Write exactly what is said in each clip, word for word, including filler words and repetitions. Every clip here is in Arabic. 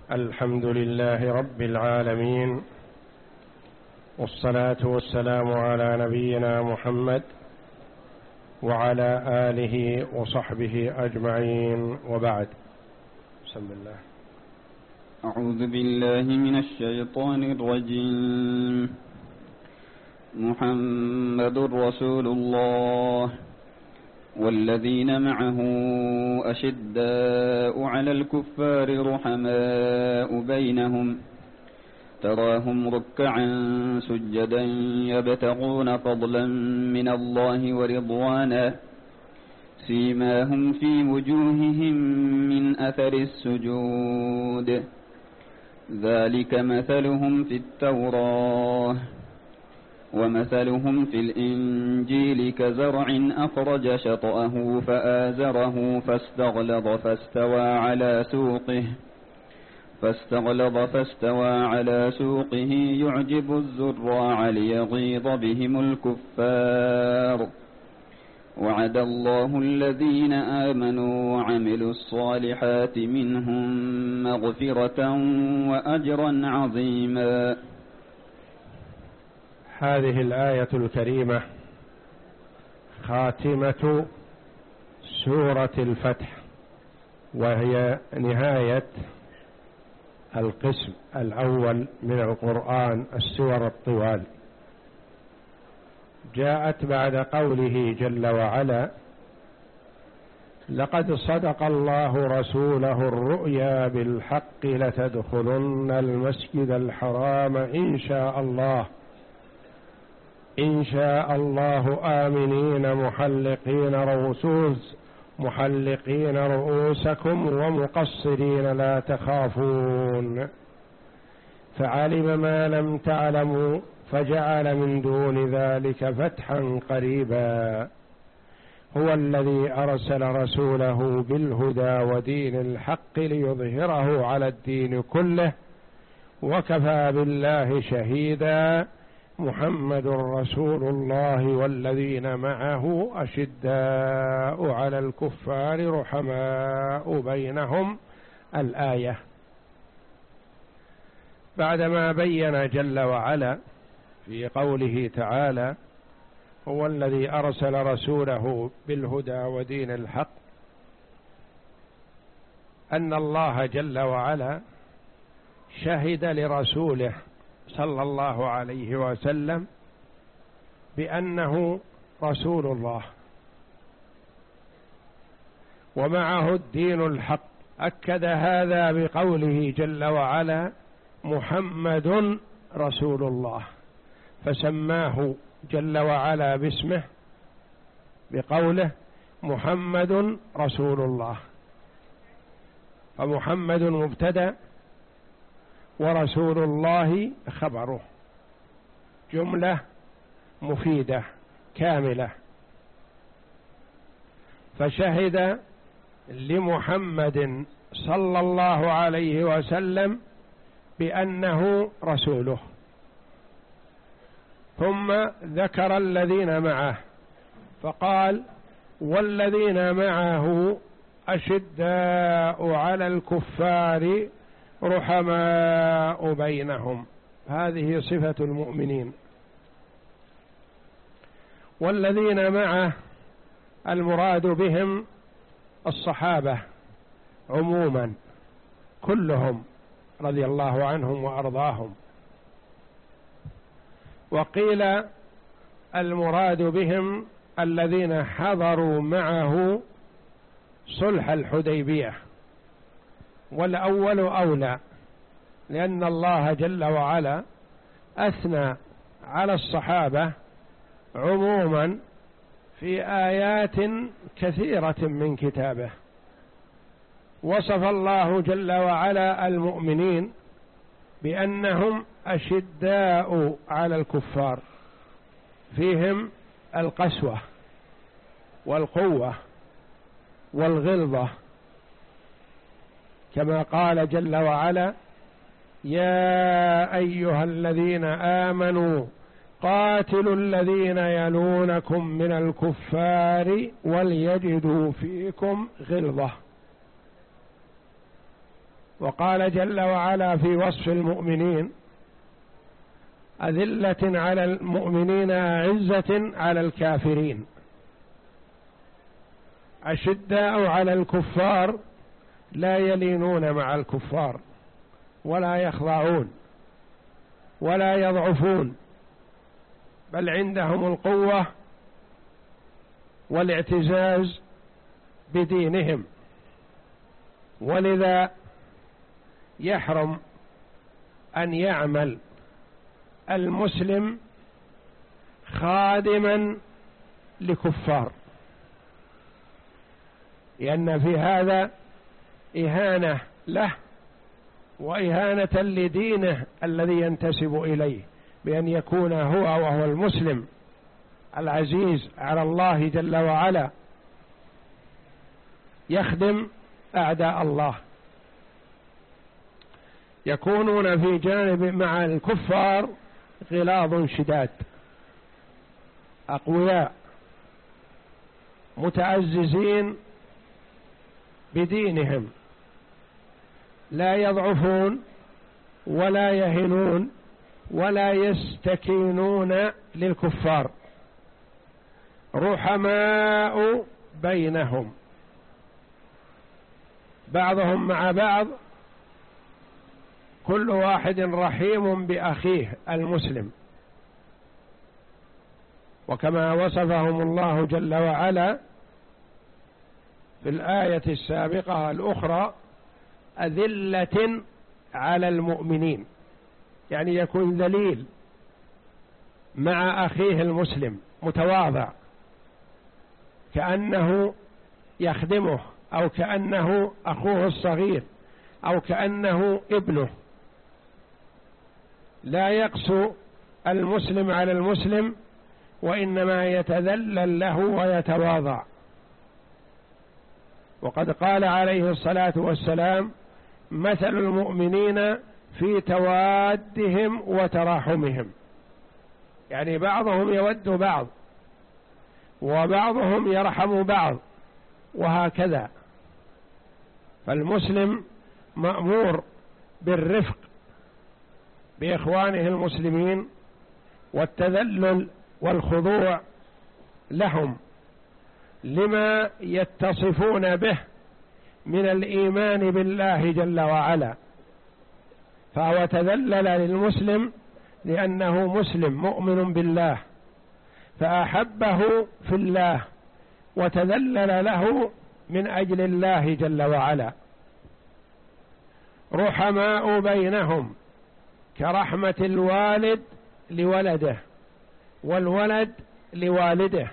الحمد لله رب العالمين، والصلاة والسلام على نبينا محمد وعلى آله وصحبه أجمعين، وبعد. بسم الله. أعوذ بالله من الشيطان الرجيم. محمد رسول الله والذين معه أشداء على الكفار رحماء بينهم، تراهم ركعا سجدا يبتغون فضلا من الله ورضوانا، سيماهم في وجوههم من أثر السجود، ذلك مثلهم في التوراة ومثلهم في الإنجيل كزرع أخرج شطأه فآزره فاستغلظ فاستوى على سوقه فاستغلظ فاستوى على سوقه يعجب الزراع ليغيظ بهم الكفار. وعد الله الذين آمنوا وعملوا الصالحات منهم مغفرة وأجرا عظيما. هذه الآية الكريمة خاتمة سورة الفتح، وهي نهاية القسم الأول من القرآن، السور الطوال. جاءت بعد قوله جل وعلا: لقد صدق الله رسوله الرؤيا بالحق لتدخلن المسجد الحرام إن شاء الله إن شاء الله آمنين محلقين رؤوس محلقين رؤوسكم ومقصرين لا تخافون، فعلم ما لم تعلموا فجعل من دون ذلك فتحا قريبا. هو الذي أرسل رسوله بالهدى ودين الحق ليظهره على الدين كله، وكفى بالله شهيدا. محمد رسول الله والذين معه أشداء على الكفار رحماء بينهم. الآية بعدما بين جل وعلا في قوله تعالى: هو الذي أرسل رسوله بالهدى ودين الحق، أن الله جل وعلا شهد لرسوله صلى الله عليه وسلم بأنه رسول الله ومعه الدين الحق. أكد هذا بقوله جل وعلا: محمد رسول الله، فسماه جل وعلا باسمه بقوله محمد رسول الله. فمحمد مبتدأ ورسول الله خبره، جملة مفيدة كاملة. فشهد لمحمد صلى الله عليه وسلم بأنه رسوله، ثم ذكر الذين معه فقال: والذين معه أشداء على الكفار رحماء بينهم. هذه صفة المؤمنين. والذين معه المراد بهم الصحابة عموما كلهم رضي الله عنهم وأرضاهم، وقيل المراد بهم الذين حضروا معه صلح الحديبية، والأول أولى، لأن الله جل وعلا أثنى على الصحابة عموما في آيات كثيرة من كتابه. وصف الله جل وعلا المؤمنين بأنهم أشداء على الكفار، فيهم القسوة والقوة والغلظة، كما قال جل وعلا: يا أيها الذين آمنوا قاتلوا الذين يلونكم من الكفار وليجدوا فيكم غلظة. وقال جل وعلا في وصف المؤمنين: أذلة على المؤمنين أعزة على الكافرين، أشداء على الكفار لا يلينون مع الكفار ولا يخضعون ولا يضعفون، بل عندهم القوة والاعتزاز بدينهم. ولذا يحرم أن يعمل المسلم خادما لكفار، لأن في هذا إهانة له وإهانة لدينه الذي ينتسب إليه، بأن يكون هو وهو المسلم العزيز على الله جل وعلا يخدم أعداء الله، يكونون في جانب مع الكفار غلاظ شداد أقوياء متعززين بدينهم، لا يضعفون ولا يهنون ولا يستكينون للكفار، رحماء بينهم، بعضهم مع بعض، كل واحد رحيم بأخيه المسلم. وكما وصفهم الله جل وعلا في الآية السابقة الأخرى: أذلة على المؤمنين، يعني يكون ذليل مع أخيه المسلم متواضع، كأنه يخدمه أو كأنه أخوه الصغير أو كأنه ابنه، لا يقسو المسلم على المسلم، وإنما يتذلل له ويتواضع. وقد قال عليه الصلاة والسلام: مثل المؤمنين في توادهم وتراحمهم، يعني بعضهم يود بعض وبعضهم يرحم بعض، وهكذا. فالمسلم مأمور بالرفق بإخوانه المسلمين والتذلل والخضوع لهم لما يتصفون به من الإيمان بالله جل وعلا، فهو تذلل للمسلم لأنه مسلم مؤمن بالله، فأحبه في الله وتذلل له من أجل الله جل وعلا. رحماء بينهم، كرحمة الوالد لولده والولد لوالده.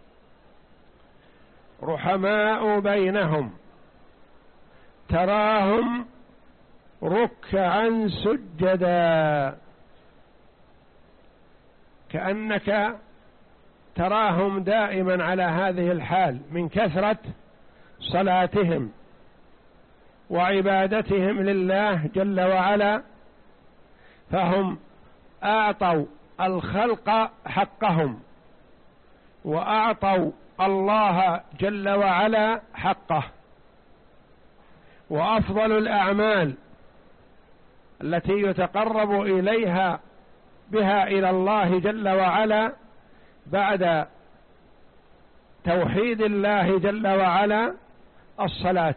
رحماء بينهم، تراهم ركعا سجدا، كأنك تراهم دائما على هذه الحال من كثرة صلاتهم وعبادتهم لله جل وعلا، فهم أعطوا الخلق حقهم وأعطوا الله جل وعلا حقه. وأفضل الأعمال التي يتقرب إليها بها إلى الله جل وعلا بعد توحيد الله جل وعلا الصلاة،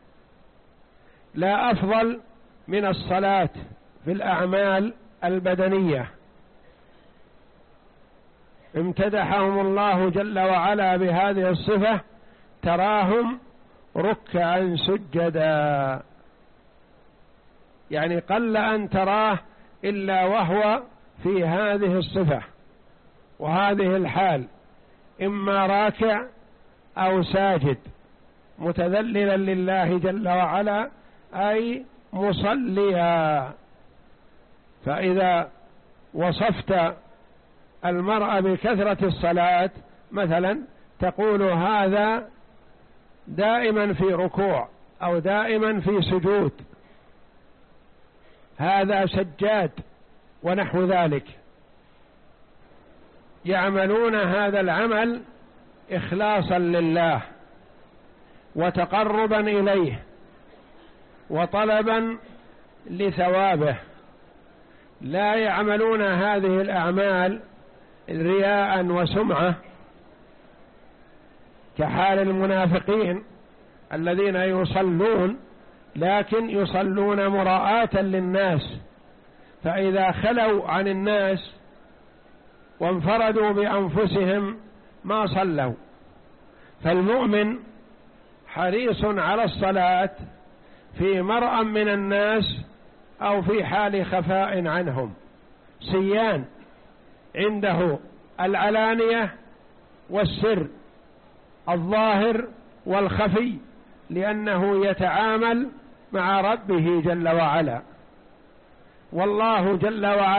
لا أفضل من الصلاة في الأعمال البدنية. امتدحهم الله جل وعلا بهذه الصفة: تراهم ركعا سجدا، يعني قل أن تراه إلا وهو في هذه الصفة وهذه الحال، إما راكع أو ساجد متذللا لله جل وعلا، أي مصليا. فإذا وصفت المرأة بكثرة الصلاة مثلا تقول هذا دائما في ركوع أو دائما في سجود، هذا سجاد ونحو ذلك، يعملون هذا العمل إخلاصا لله وتقربا إليه وطلبا لثوابه، لا يعملون هذه الأعمال رياء وسمعة كحال المنافقين الذين يصلون لكن يصلون مراءة للناس، فإذا خلوا عن الناس وانفردوا بأنفسهم ما صلوا. فالمؤمن حريص على الصلاة في مرأى من الناس أو في حال خفاء عنهم، سيان عنده العلانية والسر، الظاهر والخفي، لأنه يتعامل مع ربه جل وعلا، والله جل وعلا